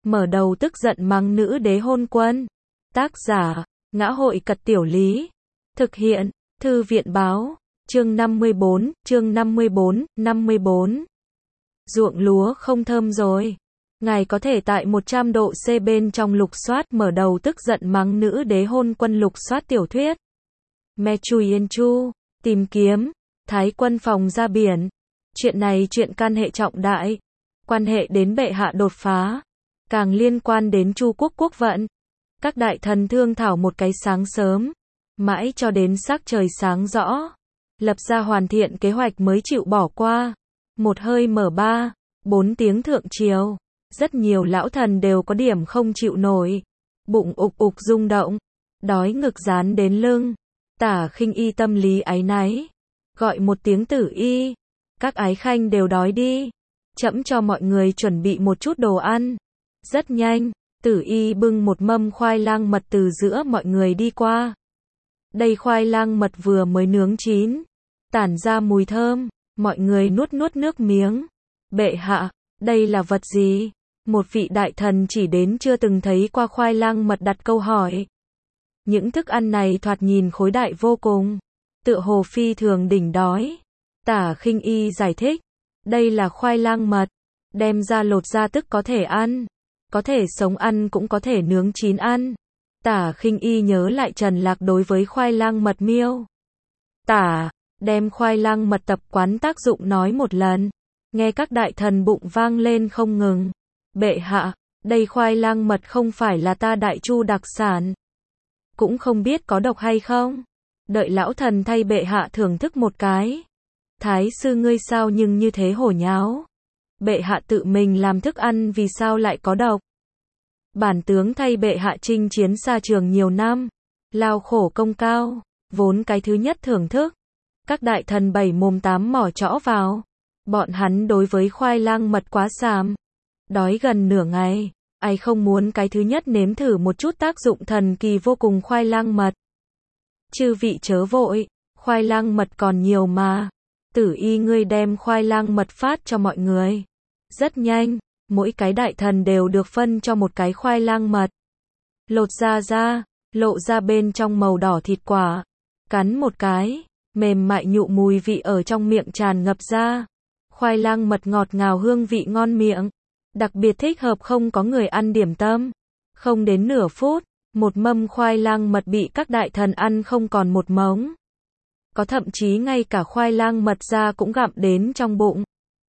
mở đầu tức giận mắng nữ đế hôn quân. Tác giả, Ngã hội Cật Tiểu Lý. Thực hiện, Thư viện báo, chương 54. Ruộng lúa không thơm rồi. Ngài có thể tại 100 độ C bên trong lục soát mở đầu tức giận mắng nữ đế hôn quân lục soát tiểu thuyết. Me Chui Yên Chu, tìm kiếm, Thái quân phòng ra biển. Chuyện này chuyện can hệ trọng đại, quan hệ đến bệ hạ đột phá, càng liên quan đến Chu quốc quốc vận. Các đại thần thương thảo một cái sáng sớm, mãi cho đến sắc trời sáng rõ, lập ra hoàn thiện kế hoạch mới chịu bỏ qua. Một hơi mở 4 tiếng thượng triều, rất nhiều lão thần đều có điểm không chịu nổi, bụng ục ục rung động, đói ngực dán đến lưng. Tả Khinh Y tâm lý áy náy, gọi một tiếng Tử Y, các ái khanh đều đói đi, trẫm cho mọi người chuẩn bị một chút đồ ăn. Rất nhanh, Tử Y bưng một mâm khoai lang mật từ giữa mọi người đi qua. Đây khoai lang mật vừa mới nướng chín, tản ra mùi thơm, mọi người nuốt nước miếng. Bệ hạ, đây là vật gì? Một vị đại thần chỉ đến chưa từng thấy qua khoai lang mật đặt câu hỏi. Những thức ăn này thoạt nhìn khối đại vô cùng, tựa hồ phi thường đỉnh đói. Tả Khinh Y giải thích, đây là khoai lang mật, đem ra lột ra tức có thể ăn, có thể sống ăn cũng có thể nướng chín ăn. Tả Khinh Y nhớ lại Trần Lạc đối với khoai lang mật miêu tả, đem khoai lang mật tập quán tác dụng nói một lần, nghe các đại thần bụng vang lên không ngừng. Bệ hạ, đây khoai lang mật không phải là ta Đại Chu đặc sản, cũng không biết có độc hay không. Đợi lão thần thay bệ hạ thưởng thức một cái. Thái sư ngươi sao nhưng như thế hổ nháo? Bệ hạ tự mình làm thức ăn vì sao lại có độc? Bản tướng thay bệ hạ chinh chiến xa trường nhiều năm, lao khổ công cao, vốn cái thứ nhất thưởng thức. Các đại thần bảy mồm tám mỏ chõ vào. Bọn hắn đối với khoai lang mật quá xàm. Đói gần nửa ngày, ai không muốn cái thứ nhất nếm thử một chút tác dụng thần kỳ vô cùng khoai lang mật. Chư vị chớ vội, khoai lang mật còn nhiều mà. Tử Y ngươi đem khoai lang mật phát cho mọi người. Rất nhanh, mỗi cái đại thần đều được phân cho một cái khoai lang mật. Lột ra, lộ ra bên trong màu đỏ thịt quả. Cắn một cái, mềm mại nhụ mùi vị ở trong miệng tràn ngập ra. Khoai lang mật ngọt ngào hương vị ngon miệng, đặc biệt thích hợp không có người ăn điểm tâm. Không đến nửa phút, một mâm khoai lang mật bị các đại thần ăn không còn một mống. Có thậm chí ngay cả khoai lang mật ra cũng gặm đến trong bụng.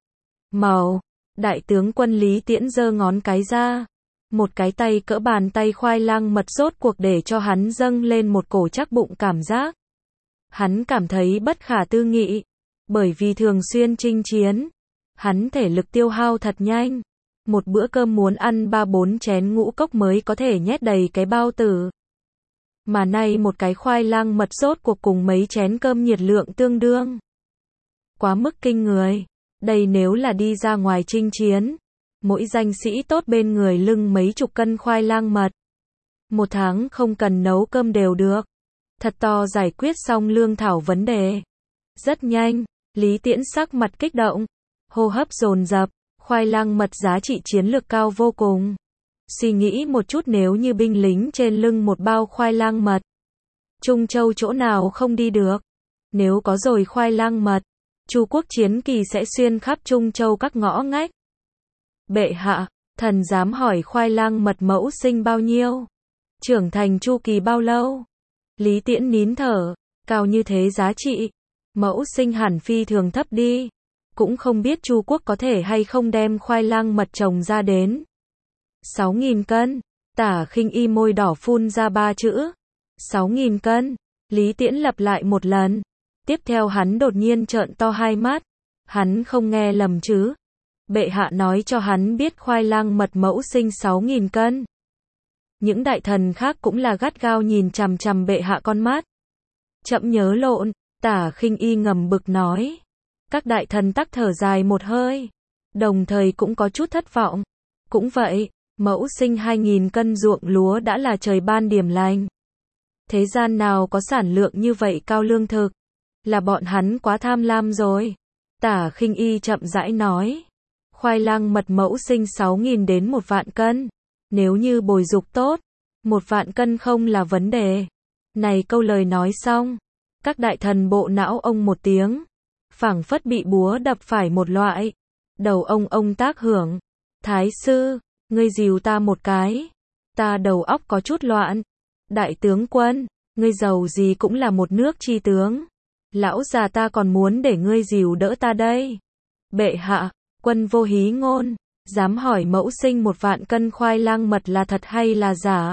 Đại tướng quân Lý Tiễn giơ ngón cái ra. Một cái tay cỡ bàn tay khoai lang mật rốt cuộc để cho hắn dâng lên một cổ chắc bụng cảm giác. Hắn cảm thấy bất khả tư nghị, bởi vì thường xuyên chinh chiến, hắn thể lực tiêu hao thật nhanh. Một bữa cơm muốn ăn 3-4 chén ngũ cốc mới có thể nhét đầy cái bao tử. Mà nay một cái khoai lang mật rốt cuộc cùng mấy chén cơm nhiệt lượng tương đương. Quá mức kinh người. Đây nếu là đi ra ngoài chinh chiến, mỗi danh sĩ tốt bên người lưng mấy chục cân khoai lang mật. Một tháng không cần nấu cơm đều được. Thật to giải quyết xong lương thảo vấn đề. Rất nhanh, Lý Tiễn sắc mặt kích động, hô hấp dồn dập, khoai lang mật giá trị chiến lược cao vô cùng. Suy nghĩ một chút nếu như binh lính trên lưng một bao khoai lang mật, Trung Châu chỗ nào không đi được. Nếu có rồi khoai lang mật, Chu quốc chiến kỳ sẽ xuyên khắp Trung Châu các ngõ ngách. Bệ hạ, thần dám hỏi khoai lang mật mẫu sinh bao nhiêu? Trưởng thành chu kỳ bao lâu? Lý Tiễn nín thở, cao như thế giá trị, mẫu sinh hẳn phi thường thấp đi. Cũng không biết Chu quốc có thể hay không đem khoai lang mật trồng ra đến 6.000 cân. Tả Khinh Y môi đỏ phun ra 3 chữ 6.000 cân. Lý Tiễn lặp lại một lần. Tiếp theo hắn đột nhiên trợn to hai mắt. Hắn không nghe lầm chứ? Bệ hạ nói cho hắn biết khoai lang mật mẫu sinh 6.000 cân. Những đại thần khác cũng là gắt gao nhìn chằm chằm bệ hạ con mắt. Chậm nhớ lộn, Tả Khinh Y ngầm bực nói. Các đại thần tắc thở dài một hơi, đồng thời cũng có chút thất vọng. Cũng vậy, mẫu sinh 2.000 cân ruộng lúa đã là trời ban điểm lành. Thế gian nào có sản lượng như vậy cao lương thực? Là bọn hắn quá tham lam rồi. Tả Khinh Y chậm rãi nói. Khoai lang mật mẫu sinh 6.000 đến 1 vạn cân. Nếu như bồi dục tốt, 1.000 cân không là vấn đề. Này câu lời nói xong, các đại thần bộ não ông một tiếng, phảng phất bị búa đập phải một loại. Đầu ông tác hưởng. Thái sư, ngươi dìu ta một cái. Ta đầu óc có chút loạn. Đại tướng quân, ngươi giàu gì cũng là một nước chi tướng. Lão già ta còn muốn để ngươi dìu đỡ ta đây. Bệ hạ, quân vô hí ngôn, dám hỏi mẫu sinh 1.000 cân khoai lang mật là thật hay là giả?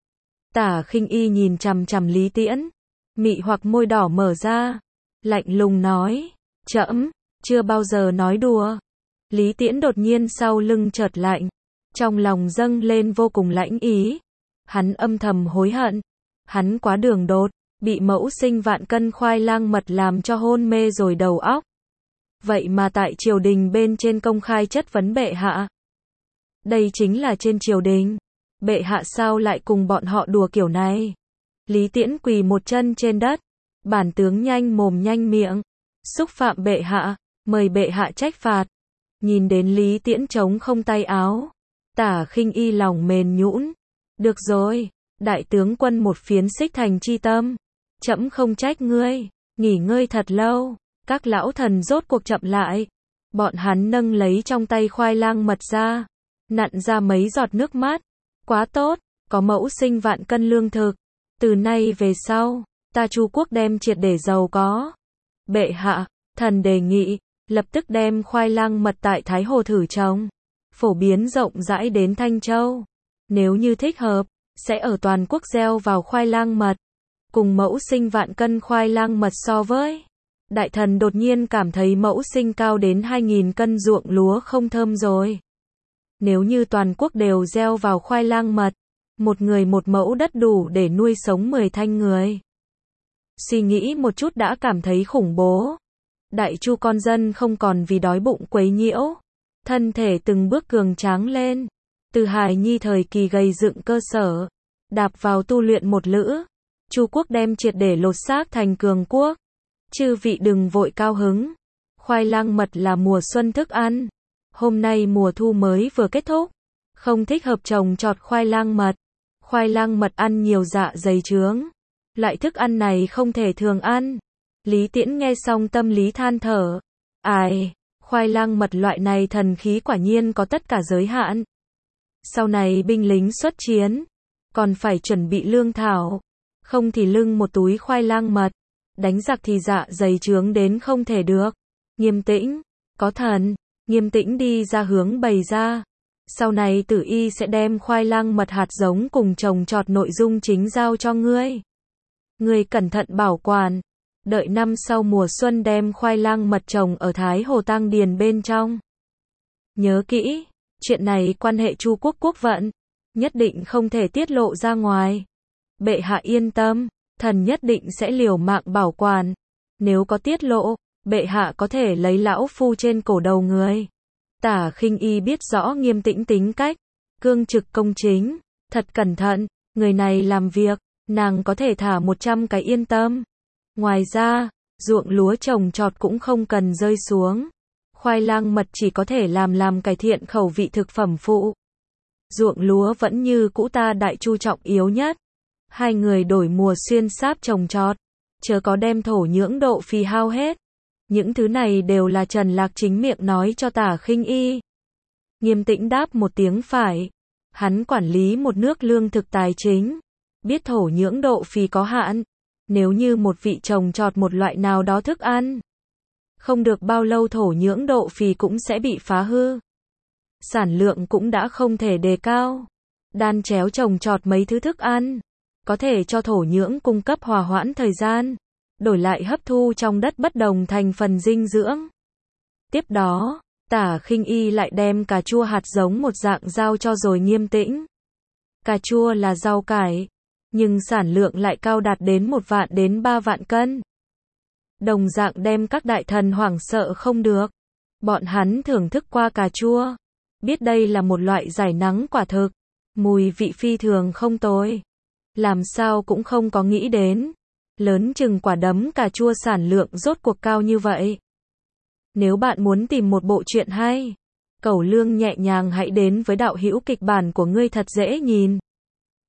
Tả Khinh Y nhìn chằm chằm Lý Tiễn, mị hoặc môi đỏ mở ra, lạnh lùng nói, trẫm chưa bao giờ nói đùa. Lý Tiễn đột nhiên sau lưng chợt lạnh, trong lòng dâng lên vô cùng lãnh ý. Hắn âm thầm hối hận, hắn quá đường đột, bị mẫu sinh 1.000 cân khoai lang mật làm cho hôn mê rồi đầu óc. Vậy mà tại triều đình bên trên công khai chất vấn bệ hạ. Đây chính là trên triều đình. Bệ hạ sao lại cùng bọn họ đùa kiểu này? Lý Tiễn quỳ một chân trên đất. Bản tướng nhanh mồm nhanh miệng. Xúc phạm bệ hạ, mời bệ hạ trách phạt. Nhìn đến Lý Tiễn trống không tay áo. Tả Khinh Y lòng mềm nhũn. Được rồi, đại tướng quân một phiến xích thành chi tâm. Trẫm không trách ngươi, nghỉ ngơi thật lâu. Các lão thần rốt cuộc chậm lại. Bọn hắn nâng lấy trong tay khoai lang mật ra, nặn ra mấy giọt nước mắt. Quá tốt, có mẫu sinh 1.000 cân lương thực. Từ nay về sau, ta Chu quốc đem triệt để giàu có. Bệ hạ, thần đề nghị, lập tức đem khoai lang mật tại Thái Hồ thử trồng, phổ biến rộng rãi đến Thanh Châu. Nếu như thích hợp, sẽ ở toàn quốc gieo vào khoai lang mật. Cùng mẫu sinh 1.000 cân khoai lang mật so với. Đại thần đột nhiên cảm thấy mẫu sinh cao đến 2.000 cân ruộng lúa không thơm rồi. Nếu như toàn quốc đều gieo vào khoai lang mật, một người một mẫu đất đủ để nuôi sống 10 thanh người. Suy nghĩ một chút đã cảm thấy khủng bố. Đại Chu con dân không còn vì đói bụng quấy nhiễu, thân thể từng bước cường tráng lên. Từ hài nhi thời kỳ gầy dựng cơ sở, đạp vào tu luyện một lữ, Chu quốc đem triệt để lột xác thành cường quốc. Chư vị đừng vội cao hứng. Khoai lang mật là mùa xuân thức ăn. Hôm nay mùa thu mới vừa kết thúc, không thích hợp trồng trọt khoai lang mật. Khoai lang mật ăn nhiều dạ dày trướng. Loại thức ăn này không thể thường ăn. Lý Tiễn nghe xong tâm lý than thở. Ai, khoai lang mật loại này thần khí quả nhiên có tất cả giới hạn. Sau này binh lính xuất chiến, còn phải chuẩn bị lương thảo. Không thì lưng một túi khoai lang mật. Đánh giặc thì dạ dày trướng đến không thể được. Nghiêm Tĩnh, có thần. Nghiêm Tĩnh đi ra hướng bày ra. Sau này Tử Y sẽ đem khoai lang mật hạt giống cùng trồng trọt nội dung chính giao cho ngươi. Ngươi cẩn thận bảo quản. Đợi năm sau mùa xuân đem khoai lang mật trồng ở Thái Hồ Tang Điền bên trong. Nhớ kỹ, chuyện này quan hệ Chu quốc quốc vận, nhất định không thể tiết lộ ra ngoài. Bệ hạ yên tâm, thần nhất định sẽ liều mạng bảo quản. Nếu có tiết lộ, bệ hạ có thể lấy lão phu trên cổ đầu người. Tả Khinh Y biết rõ Nghiêm Tĩnh tính cách, cương trực công chính, thật cẩn thận, người này làm việc, nàng có thể thả 100 cái yên tâm. Ngoài ra, ruộng lúa trồng trọt cũng không cần rơi xuống. Khoai lang mật chỉ có thể làm cải thiện khẩu vị thực phẩm phụ. Ruộng lúa vẫn như cũ ta Đại Chu trọng yếu nhất. Hai người đổi mùa xuyên sáp trồng trọt, chớ có đem thổ nhưỡng độ phì hao hết. Những thứ này đều là Trần Lạc chính miệng nói cho Tả Khinh Y. Nghiêm Tĩnh đáp một tiếng phải. Hắn quản lý một nước lương thực tài chính, biết thổ nhưỡng độ phì có hạn. Nếu như một vị trồng trọt một loại nào đó thức ăn, không được bao lâu thổ nhưỡng độ phì cũng sẽ bị phá hư. Sản lượng cũng đã không thể đề cao. Đan chéo trồng trọt mấy thứ thức ăn, có thể cho thổ nhưỡng cung cấp hòa hoãn thời gian, đổi lại hấp thu trong đất bất đồng thành phần dinh dưỡng. Tiếp đó, Tả Khinh Y lại đem cà chua hạt giống một dạng giao cho rồi Nghiêm Tĩnh. Cà chua là rau cải, nhưng sản lượng lại cao đạt đến 1.000 đến 3.000 cân. Đồng dạng đem các đại thần hoảng sợ không được. Bọn hắn thưởng thức qua cà chua, biết đây là một loại giải nắng quả thực, mùi vị phi thường không tồi. Làm sao cũng không có nghĩ đến, lớn chừng quả đấm cà chua sản lượng rốt cuộc cao như vậy. Nếu bạn muốn tìm một bộ truyện hay, Cẩu Lương nhẹ nhàng hãy đến với đạo hữu kịch bản của ngươi thật dễ nhìn.